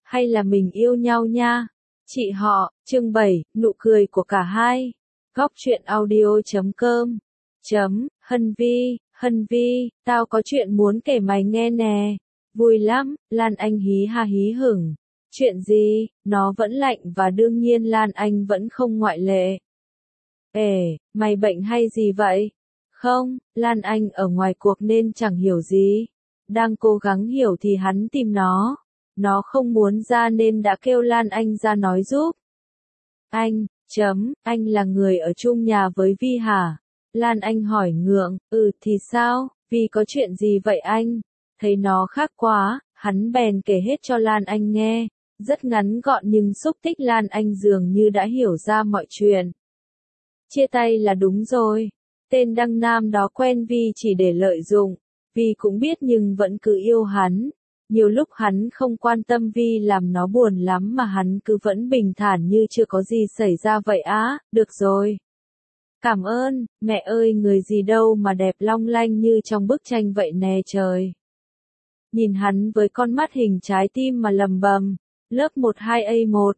hay là mình yêu nhau nha. Chị họ, chương 7, nụ cười của cả hai. Góc truyện audio.com. Hân Vi, tao có chuyện muốn kể mày nghe nè. Vui lắm, Lan Anh hí ha hí hửng. Chuyện gì? Nó vẫn lạnh và đương nhiên Lan Anh vẫn không ngoại lệ. Mày bệnh hay gì vậy? Không, Lan Anh ở ngoài cuộc nên chẳng hiểu gì. Đang cố gắng hiểu thì hắn tìm nó. Nó không muốn ra nên đã kêu Lan Anh ra nói giúp. Anh là người ở chung nhà với Vi hả? Lan Anh hỏi ngượng, thì sao, Vi có chuyện gì vậy anh? Thấy nó khác quá, hắn bèn kể hết cho Lan Anh nghe. Rất ngắn gọn nhưng xúc tích Lan Anh dường như đã hiểu ra mọi chuyện. Chia tay là đúng rồi. Tên Đăng Nam đó quen Vi chỉ để lợi dụng. Vi cũng biết nhưng vẫn cứ yêu hắn. Nhiều lúc hắn không quan tâm Vi làm nó buồn lắm mà hắn cứ vẫn bình thản như chưa có gì xảy ra vậy á. Được rồi. Cảm ơn, mẹ ơi người gì đâu mà đẹp long lanh như trong bức tranh vậy nè trời. Nhìn hắn với con mắt hình trái tim mà lầm bầm. Lớp 12A1.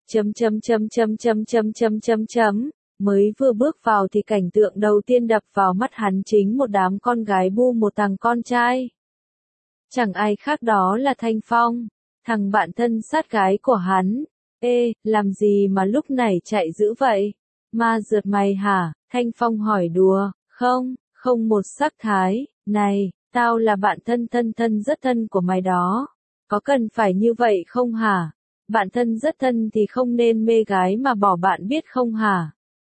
Mới vừa bước vào thì cảnh tượng đầu tiên đập vào mắt hắn chính một đám con gái bu một thằng con trai. Chẳng ai khác đó là Thanh Phong, thằng bạn thân sát gái của hắn. Làm gì mà lúc này chạy dữ vậy? Ma rượt mày hả? Thanh Phong hỏi đùa. Không một sắc thái. Này, tao là bạn thân rất thân của mày đó. Có cần phải như vậy không hả? Bạn thân rất thân thì không nên mê gái mà bỏ bạn biết không hả?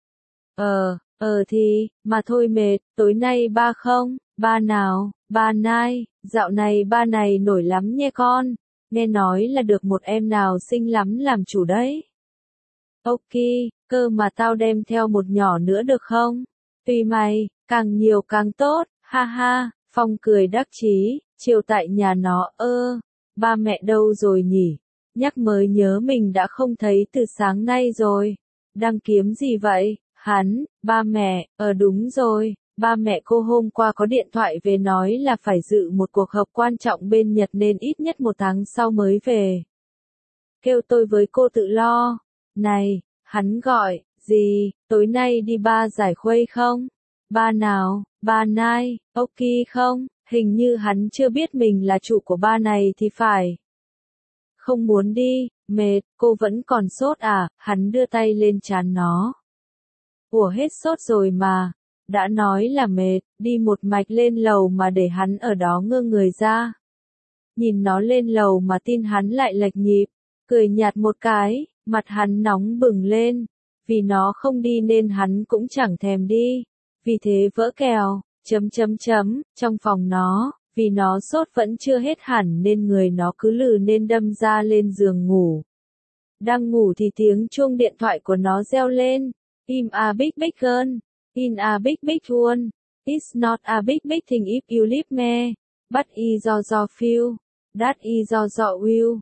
Thì, mà thôi mệt, tối nay ba không? Ba nào? Ba nai, dạo này ba này nổi lắm nhé con. Nghe nói là được một em nào xinh lắm làm chủ đấy. Ok, cơ mà tao đem theo một nhỏ nữa được không? Tùy mày, càng nhiều càng tốt, ha ha. Phong cười đắc chí, chiều tại nhà nó, ba mẹ đâu rồi nhỉ? Nhắc mới nhớ mình đã không thấy từ sáng nay rồi. Đang kiếm gì vậy? Hắn, ba mẹ, đúng rồi, ba mẹ cô hôm qua có điện thoại về nói là phải dự một cuộc họp quan trọng bên Nhật nên ít nhất 1 tháng sau mới về. Kêu tôi với cô tự lo. Này, hắn gọi, gì, tối nay đi ba giải khuây không? Ba nào, ba nai, ok không? Hình như hắn chưa biết mình là chủ của ba này thì phải. Không muốn đi, mệt, cô vẫn còn sốt à? Hắn đưa tay lên trán nó. Ủa hết sốt rồi mà. Đã nói là mệt, đi một mạch lên lầu mà để hắn ở đó ngơ người ra. Nhìn nó lên lầu mà tin hắn lại lệch nhịp. Cười nhạt một cái, mặt hắn nóng bừng lên. Vì nó không đi nên hắn cũng chẳng thèm đi. Vì thế vỡ kèo, trong phòng nó. Vì nó sốt vẫn chưa hết hẳn nên người nó cứ lừ nên đâm ra lên giường ngủ. Đang ngủ thì tiếng chuông điện thoại của nó reo lên. I'm a big girl. In a big one. It's not a big thing if you leave me. But is your feel. That is your will.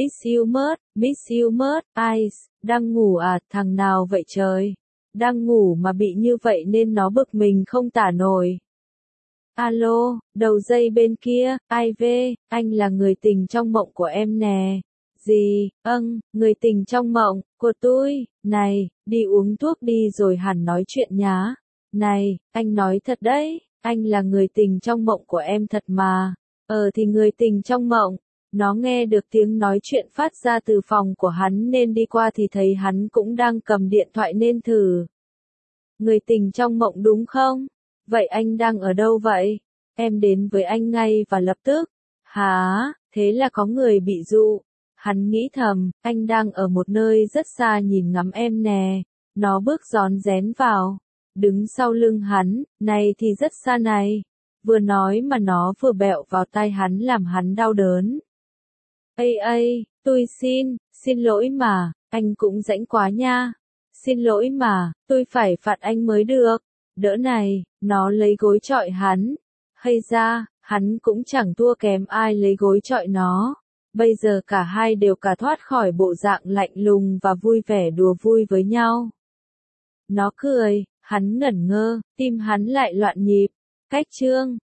Miss you much, eyes. Đang ngủ à, thằng nào vậy trời? Đang ngủ mà bị như vậy nên nó bực mình không tả nổi. Alo, đầu dây bên kia, ai về, anh là người tình trong mộng của em nè. Gì, người tình trong mộng, của tôi, này, đi uống thuốc đi rồi hẳn nói chuyện nhá. Này, anh nói thật đấy, anh là người tình trong mộng của em thật mà. Thì người tình trong mộng, nó nghe được tiếng nói chuyện phát ra từ phòng của hắn nên đi qua thì thấy hắn cũng đang cầm điện thoại nên thử. Người tình trong mộng đúng không? Vậy anh đang ở đâu vậy? Em đến với anh ngay và lập tức. Hả, thế là có người bị dụ. Hắn nghĩ thầm, anh đang ở một nơi rất xa nhìn ngắm em nè. Nó bước rón rén vào. Đứng sau lưng hắn, này thì rất xa này. Vừa nói mà nó vừa bẹo vào tai hắn làm hắn đau đớn. Tôi xin lỗi mà, anh cũng rãnh quá nha. Xin lỗi mà, tôi phải phạt anh mới được. Đỡ này, nó lấy gối chọi hắn. Hay ra, hắn cũng chẳng thua kém ai lấy gối chọi nó. Bây giờ cả hai đều cả thoát khỏi bộ dạng lạnh lùng và vui vẻ đùa vui với nhau. Nó cười, hắn ngẩn ngơ, tim hắn lại loạn nhịp. Cách chương